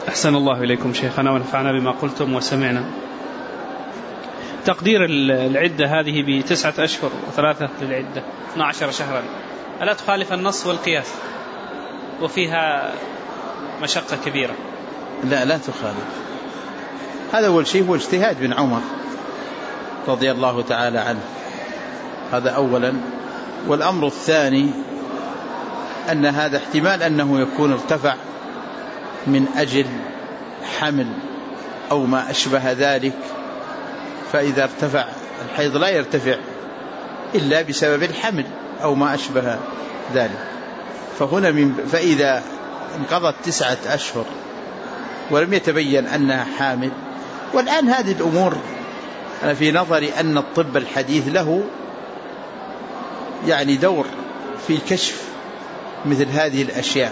أحسن الله إليكم شيخنا ونفعنا بما قلتم وسمعنا. تقدير العدة هذه ب9 أشهر و3 للعدة 12 شهرا، ألا تخالف النص والقياس وفيها مشقة كبيرة؟ لا تخالف. هذا أول شيء هو اجتهاد بن عمر رضي الله تعالى عنه، هذا أولا. والأمر الثاني أن هذا احتمال أنه يكون ارتفع من أجل حمل أو ما أشبه ذلك، فإذا ارتفع الحيض لا يرتفع إلا بسبب الحمل أو ما أشبه ذلك. فإذا انقضت 9 أشهر ولم يتبين أنها حامل، والآن هذه الأمور أنا في نظري أن الطب الحديث له يعني دور في كشف مثل هذه الأشياء.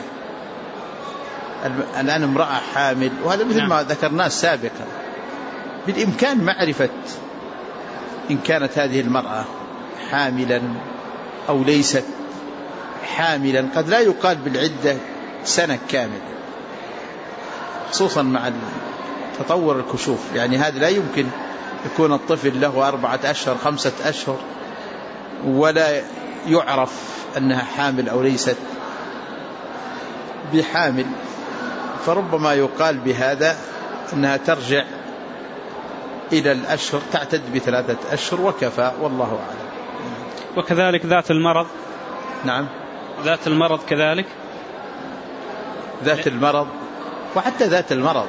الآن امرأة حامل، وهذا مثل ما ذكرناه سابقا، بالإمكان معرفة إن كانت هذه المرأة حاملا أو ليست حاملا. قد لا يقال بالعدة سنة كاملة، خصوصا مع تطور الكشوف. يعني هذا لا يمكن يكون الطفل له 4 أشهر 5 أشهر ولا يعرف أنها حامل أو ليست بحامل. فربما يقال بهذا أنها ترجع إلى الأشهر، تعتد ب3 أشهر وكفى، والله أعلم. وكذلك ذات المرض. نعم، ذات المرض كذلك، ذات المرض وحتى ذات المرض.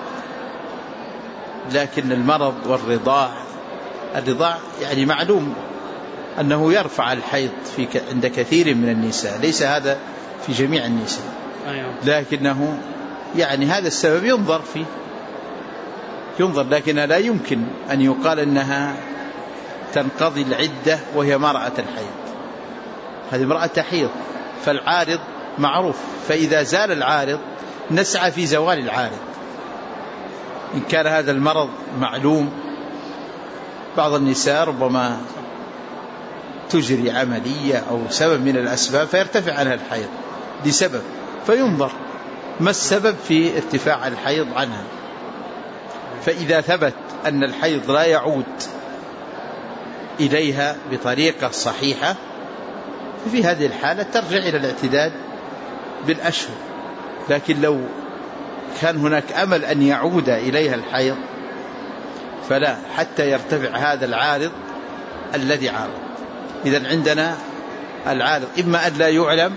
لكن المرض والرضاع، الرضاع يعني معلوم أنه يرفع الحيض عند كثير من النساء، ليس هذا في جميع النساء، لكنه يعني هذا السبب ينظر فيه، لكن لا يمكن أن يقال أنها تنقضي العدة وهي ما رأت الحيض. هذه امرأة تحيض، فالعارض معروف، فإذا زال العارض نسعى في زوال العارض. إن كان هذا المرض معلوم، بعض النساء ربما تجري عملية أو سبب من الأسباب فيرتفع عنها الحيض لسبب، فينظر ما السبب في ارتفاع الحيض عنها. فإذا ثبت أن الحيض لا يعود إليها بطريقة صحيحة، ففي هذه الحالة ترجع إلى الاعتداد بالأشهر. لكن لو كان هناك أمل أن يعود إليها الحيض فلا، حتى يرتفع هذا العارض الذي عارض. إذن عندنا العارض إما أن لا يعلم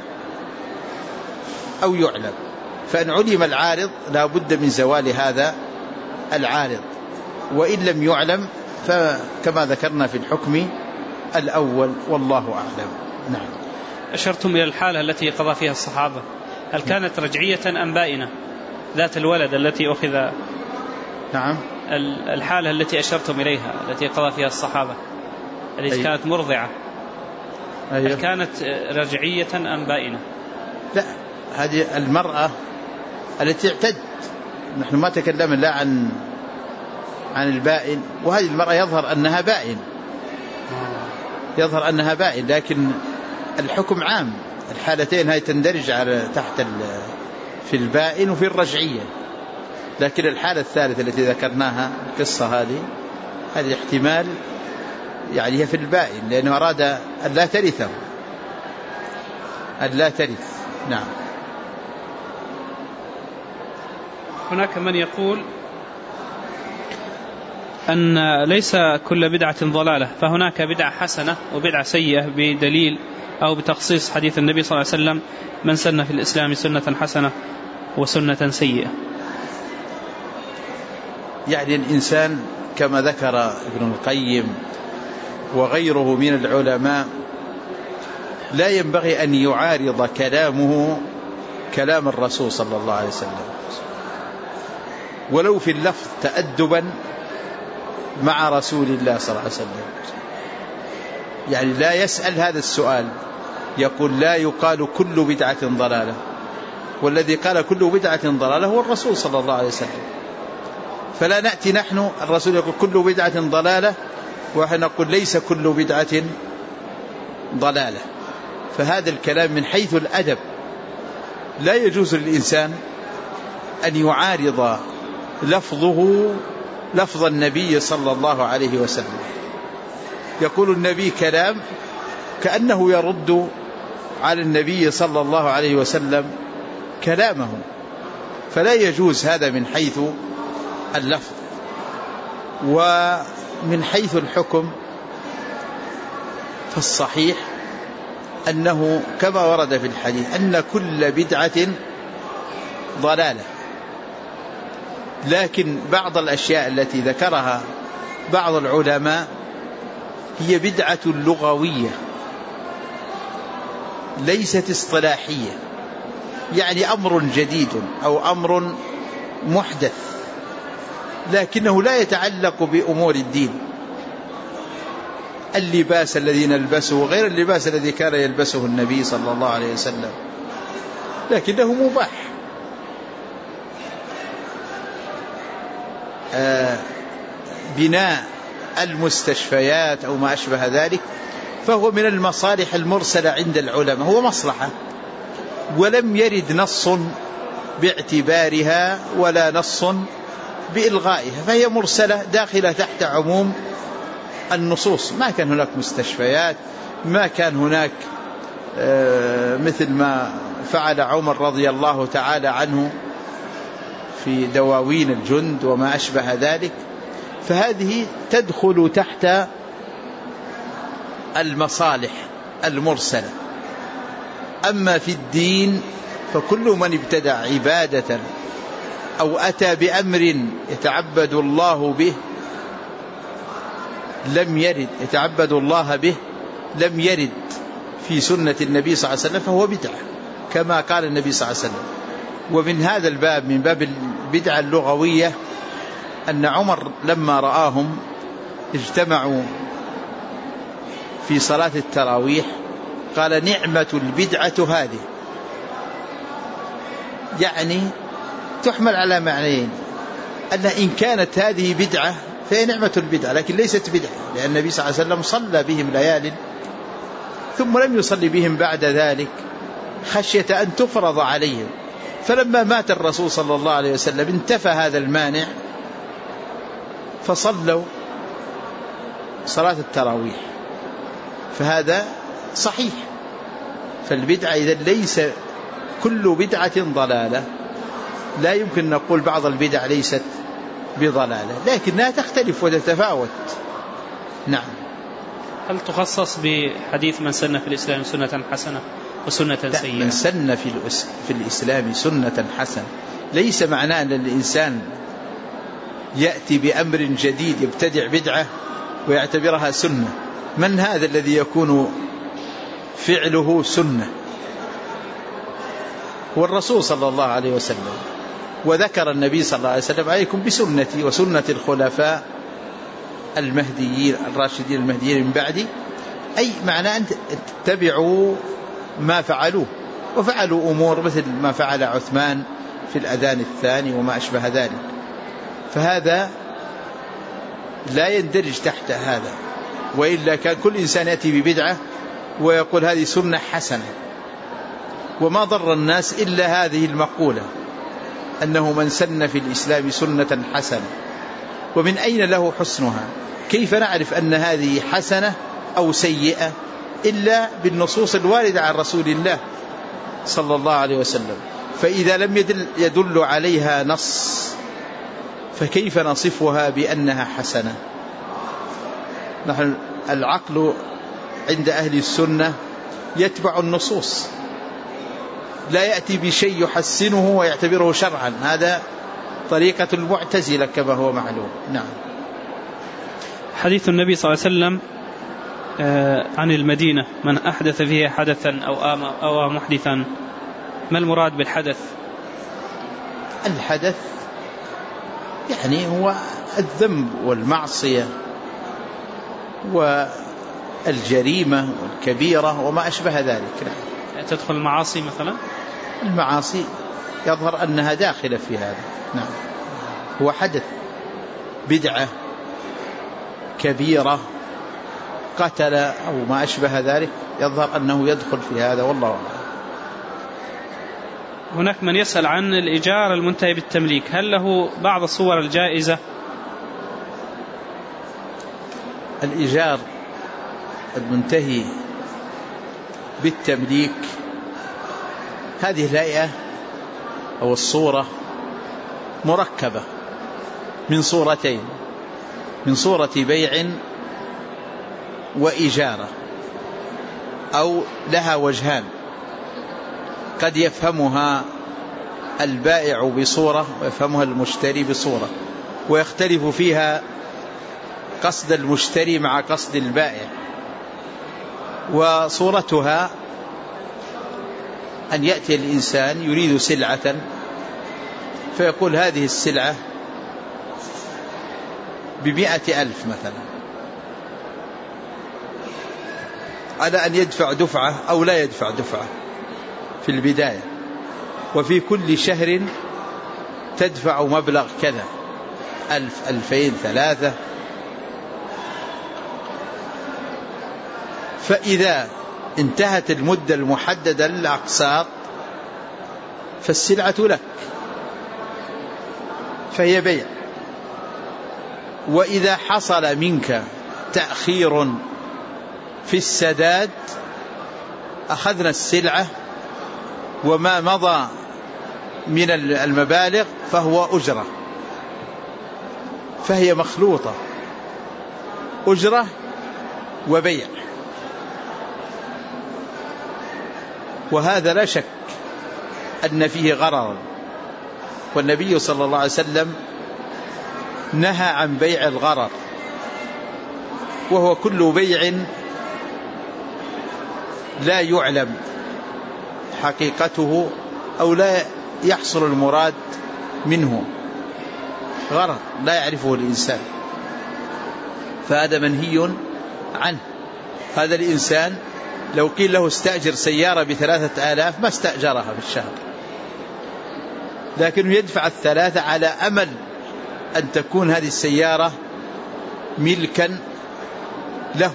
أو يعلم، فإن علم العارض لا بد من زوال هذا العارض، وإن لم يعلم فكما ذكرنا في الحكم الأول، والله أعلم. نعم. أشرتم إلى الحالة التي قضى فيها الصحابة، هل كانت رجعية أم بائنة ذات الولد التي أخذ؟ نعم. الحالة التي أشرتم إليها التي قضى فيها الصحابة التي كانت مرضعة، هل كانت رجعية أم بائنة؟ لا، هذه المرأة التي اعتد، نحن ما تكلمنا لا عن البائن، وهذه المرأة يظهر أنها بائن، لكن الحكم عام. الحالتين هاي تندرج على تحت في البائن وفي الرجعية. لكن الحالة الثالثة التي ذكرناها القصة هذه احتمال يعني هي في البائن، لأنه أراد أن لا ترثه، أن لا ترث. نعم. هناك من يقول أن ليس كل بدعة ضلالة، فهناك بدعة حسنة وبدعة سيئة بدليل أو بتخصيص حديث النبي صلى الله عليه وسلم: من سن في الإسلام سنة حسنة وسنة سيئة. يعني الإنسان كما ذكر ابن القيم وغيره من العلماء لا ينبغي أن يعارض كلامه كلام الرسول صلى الله عليه وسلم، ولو في اللفظ تأدبا مع رسول الله صلى الله عليه وسلم. يعني لا يسأل هذا السؤال، يقول لا يقال كل بدعة ضلالة، والذي قال كل بدعة ضلالة هو الرسول صلى الله عليه وسلم. فلا نأتي نحن الرسول يقول كل بدعة ضلالة ونحن نقول ليس كل بدعة ضلالة. فهذا الكلام من حيث الأدب لا يجوز للإنسان أن يعارض لفظه لفظ النبي صلى الله عليه وسلم. يقول النبي كلام كأنه يرد على النبي صلى الله عليه وسلم كلامه، فلا يجوز هذا من حيث اللفظ. ومن حيث الحكم فالصحيح أنه كما ورد في الحديث أن كل بدعة ضلالة، لكن بعض الأشياء التي ذكرها بعض العلماء هي بدعة لغوية ليست اصطلاحية، يعني أمر جديد أو أمر محدث، لكنه لا يتعلق بأمور الدين. اللباس الذي نلبسه غير اللباس الذي كان يلبسه النبي صلى الله عليه وسلم، لكنه مباح. بناء المستشفيات أو ما أشبه ذلك فهو من المصالح المرسلة عند العلماء، هو مصلحة، ولم يرد نص باعتبارها ولا نص بإلغائها، فهي مرسلة داخلة تحت عموم النصوص. ما كان هناك مستشفيات، ما كان هناك مثل ما فعل عمر رضي الله تعالى عنه في دواوين الجند وما أشبه ذلك، فهذه تدخل تحت المصالح المرسلة. أما في الدين فكل من ابتدع عبادة أو أتى بأمر يتعبد الله به لم يرد لم يرد في سنة النبي صلى الله عليه وسلم فهو بدعة كما قال النبي صلى الله عليه وسلم. ومن هذا الباب، من باب البدعة اللغوية، أن عمر لما رآهم اجتمعوا في صلاة التراويح قال نعمة البدعة هذه، يعني تحمل على معنيين، أن إن كانت هذه بدعة فهي نعمة البدعة، لكن ليست بدعة، لأن النبي صلى الله عليه وسلم صلى بهم ليال ثم لم يصلي بهم بعد ذلك خشية أن تفرض عليهم، فلما مات الرسول صلى الله عليه وسلم انتفى هذا المانع فصلوا صلاة التراويح، فهذا صحيح. فالبدعة إذن ليس كل بدعة ضلالة، لا يمكن نقول بعض البدع ليست بضلالة، لكنها تختلف وتتفاوت. نعم. هل تخصص بحديث من سن في الإسلام سنة حسنة وسنة سيئة؟ من سن في الإسلام سنة حسنة ليس معناه أن الإنسان يأتي بأمر جديد يبتدع بدعة ويعتبرها سنة. من هذا الذي يكون فعله سنة؟ هو الرسول صلى الله عليه وسلم، وذكر النبي صلى الله عليه وسلم عليكم بسنتي وسنة الخلفاء المهديين الراشدين المهديين من بعدي، أي معنى أن تتبعوا ما فعلوه، وفعلوا أمور مثل ما فعل عثمان في الأذان الثاني وما أشبه ذلك، فهذا لا يندرج تحت هذا. وإلا كان كل إنسان يأتي ببدعة ويقول هذه سنة حسنة، وما ضر الناس إلا هذه المقولة أنه من سن في الإسلام سنة حسنة. ومن أين له حسنها؟ كيف نعرف أن هذه حسنة أو سيئة إلا بالنصوص الواردة عن رسول الله صلى الله عليه وسلم؟ فإذا لم يدل عليها نص فكيف نصفها بأنها حسنة؟ نحن العقل عند أهل السنة يتبع النصوص، لا يأتي بشيء يحسنه ويعتبره شرعا، هذا طريقة المعتزلة كما هو معلوم. نعم. حديث النبي صلى الله عليه وسلم عن المدينة من أحدث فيها حدثا أو محدثا، ما المراد بالحدث؟ الحدث يعني هو الذنب والمعصية والجريمة والكبيرة وما أشبه ذلك. تدخل المعاصي مثلا؟ المعاصي يظهر أنها داخلة في هذا. نعم. هو حدث، بدعة كبيرة، قتل أو ما أشبه ذلك، يظهر أنه يدخل في هذا، والله أعلم. هناك من يسأل عن الإيجار المنتهي بالتمليك، هل له بعض الصور الجائزة؟ الإيجار المنتهي بالتمليك هذه الهيئة أو الصورة مركبة من صورتين، من صورة بيع وإجارة، أو لها وجهان، قد يفهمها البائع بصورة ويفهمها المشتري بصورة، ويختلف فيها قصد المشتري مع قصد البائع. وصورتها أن يأتي الإنسان يريد سلعة فيقول هذه السلعة ب100,000 مثلا، على أن يدفع دفعة أو لا يدفع دفعة في البداية، وفي كل شهر تدفع مبلغ كذا، 1,000 2,000 3. فإذا انتهت المدة المحددة للأقساط فالسلعة لك فهي بيع. وإذا حصل منك تأخير في السداد أخذنا السلعة وما مضى من المبالغ فهو أجرة، فهي مخلوطة أجرة وبيع. وهذا لا شك أن فيه غرر، والنبي صلى الله عليه وسلم نهى عن بيع الغرر، وهو كل بيع لا يعلم حقيقته أو لا يحصل المراد منه، غرر لا يعرفه الإنسان، فهذا منهي عنه. هذا الإنسان لو قيل له استأجر سيارة ب3,000 ما استأجرها في الشهر، لكنه يدفع 3 على أمل أن تكون هذه السيارة ملكا له.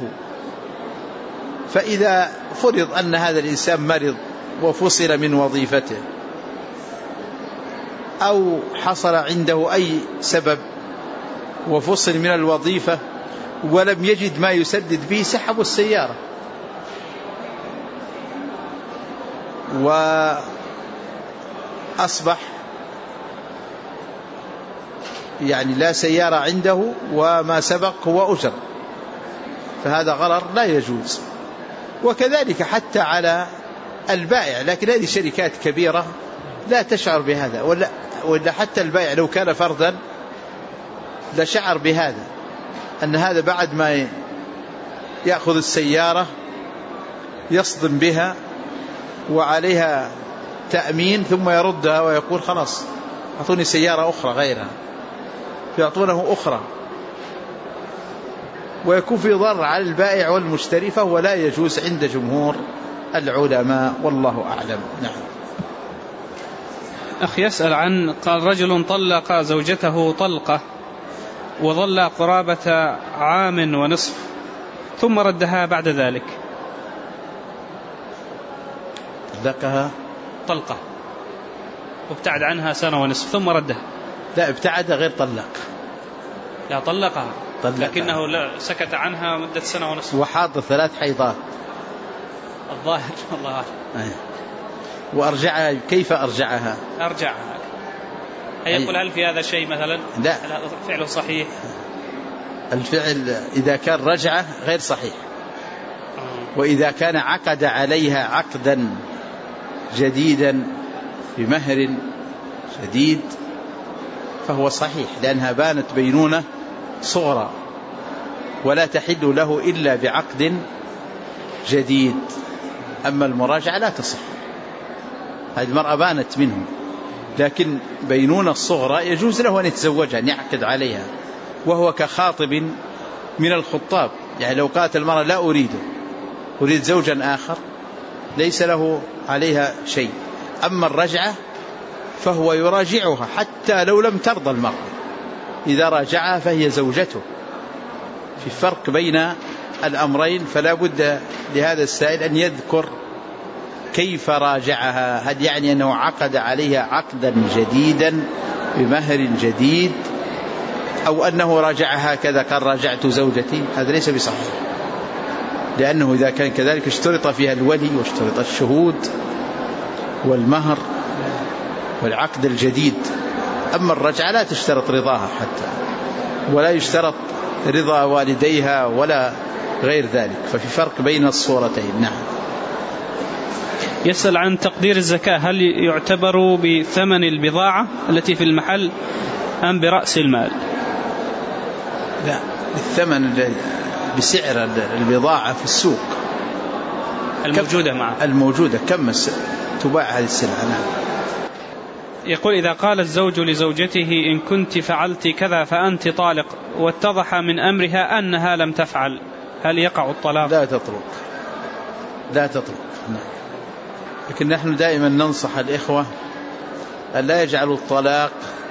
فإذا فرض أن هذا الإنسان مرض وفصل من وظيفته أو حصل عنده أي سبب وفصل من الوظيفة ولم يجد ما يسدد به، سحبوا السيارة، وأصبح يعني لا سيارة عنده وما سبق هو أجر، فهذا غرر لا يجوز. وكذلك حتى على البائع، لكن هذه شركات كبيرة لا تشعر بهذا، ولا حتى البائع لو كان فردا لشعر بهذا، أن هذا بعد ما يأخذ السيارة يصدم بها وعليها تأمين ثم يردها ويقول خلاص أعطوني سيارة أخرى غيرها، يعطونه أخرى، ويكون في ضرر على البائع والمشتري، فهو لا يجوز عند جمهور العلماء، والله أعلم. نعم. أخي يسأل عن قال رجل طلق زوجته طلقة وظل قرابة 1.5 عام ثم ردها بعد ذلك. طلقها طلقة وابتعد عنها 1.5 سنة ثم ردها. لا، ابتعد غير طلق، لا طلقها لكنه سكت عنها مدة 1.5 سنة وحاضر 3 حيضات الظاهر، الله أعلم. وأرجعها، كيف أرجعها؟ أرجعها يقول هل في هذا شيء مثلا؟ لا، فعله صحيح. الفعل إذا كان رجعه غير صحيح، وإذا كان عقد عليها عقدا جديدا بمهر جديد فهو صحيح، لأنها بانت بينونة صغرى ولا تحل له إلا بعقد جديد. أما المراجعة لا تصح، هذه المرأة بانت منه، لكن بينونة الصغرى يجوز له أن يتزوجها، أن يعقد عليها، وهو كخاطب من الخطاب. يعني لو قالت المرأة لا أريد زوجا آخر ليس له عليها شيء. أما الرجعة فهو يراجعها حتى لو لم ترضى المرأة، إذا راجعها فهي زوجته. في فرق بين الأمرين، فلا بد لهذا السائل أن يذكر كيف راجعها؟ هل يعني أنه عقد عليها عقدا جديدا بمهر جديد، أو أنه راجعها هكذا قال راجعت زوجتي؟ هذا ليس بصحيح، لأنه إذا كان كذلك اشترط فيها الولي واشترط الشهود والمهر والعقد الجديد. أما الرجعة لا تشترط رضاها حتى، ولا يشترط رضا والديها ولا غير ذلك، ففي فرق بين الصورتين. نعم. يسأل عن تقدير الزكاة، هل يعتبر بثمن البضاعة التي في المحل أم برأس المال؟ لا، بالثمن، بسعر البضاعة في السوق الموجودة معه، الموجودة كم تباع هذه السلعة. نعم. يقول إذا قال الزوج لزوجته إن كنت فعلت كذا فأنت طالق، واتضح من أمرها أنها لم تفعل، هل يقع الطلاق؟ لا تطلق. نعم. لكن نحن دائما ننصح الإخوة أن لا يجعلوا الطلاق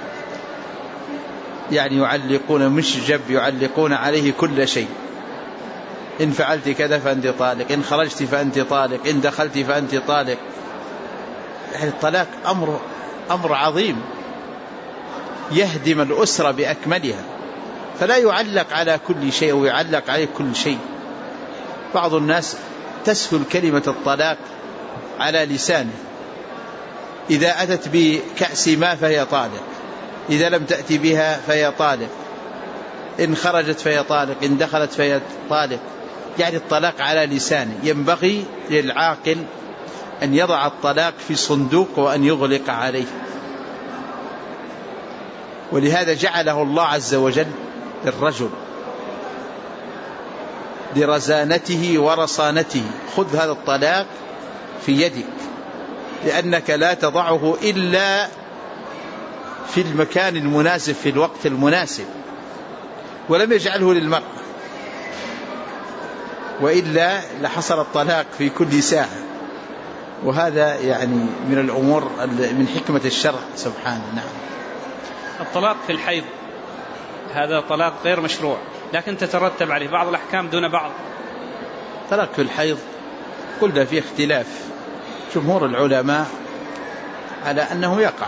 يعني يعلقون مشجب، يعلقون عليه كل شيء. إن فعلت كذا فأنت طالق، إن خرجت فأنت طالق، إن دخلت فأنت طالق. يعني الطلاق أمر عظيم يهدم الأسرة بأكملها، فلا يعلق على كل شيء ويعلق عليه كل شيء. بعض الناس تسهل كلمة الطلاق على لسانه، إذا أتت بكأس ماء فهي طالق، إذا لم تأتي بها فهي طالق، إن خرجت فهي طالق، إن دخلت فهي طالق. يعني الطلاق على لسانه. ينبغي للعاقل أن يضع الطلاق في صندوق وأن يغلق عليه. ولهذا جعله الله عز وجل للرجل لرزانته ورصانته. خذ هذا الطلاق في يدك، لأنك لا تضعه إلا في المكان المناسب في الوقت المناسب، ولم يجعله للمرأة، وإلا لحصل الطلاق في كل ساعة. وهذا يعني من الأمور من حكمة الشرع سبحانه. نعم. الطلاق في الحيض هذا طلاق غير مشروع، لكن تترتب عليه بعض الأحكام دون بعض. طلاق في الحيض قلنا فيه اختلاف، جمهور العلماء على أنه يقع،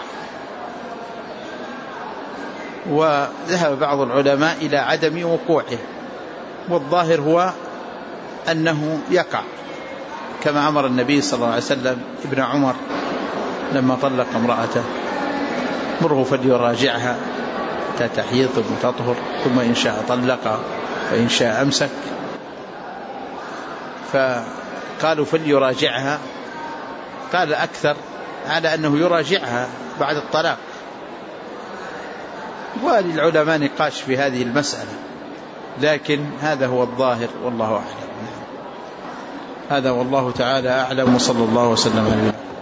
وذهب بعض العلماء إلى عدم وقوعه، والظاهر هو أنه يقع، كما أمر النبي صلى الله عليه وسلم ابن عمر لما طلق امرأته: مره فليراجعها حتى تحيض ثم تطهر، ثم إن شاء طلق وإن شاء أمسك. فقالوا فليراجعها، قال أكثر على أنه يراجعها بعد الطلاق. وللعلماء نقاش في هذه المسألة، لكن هذا هو الظاهر والله أعلم. هذا والله تعالى أعلم، وصلى الله وسلم على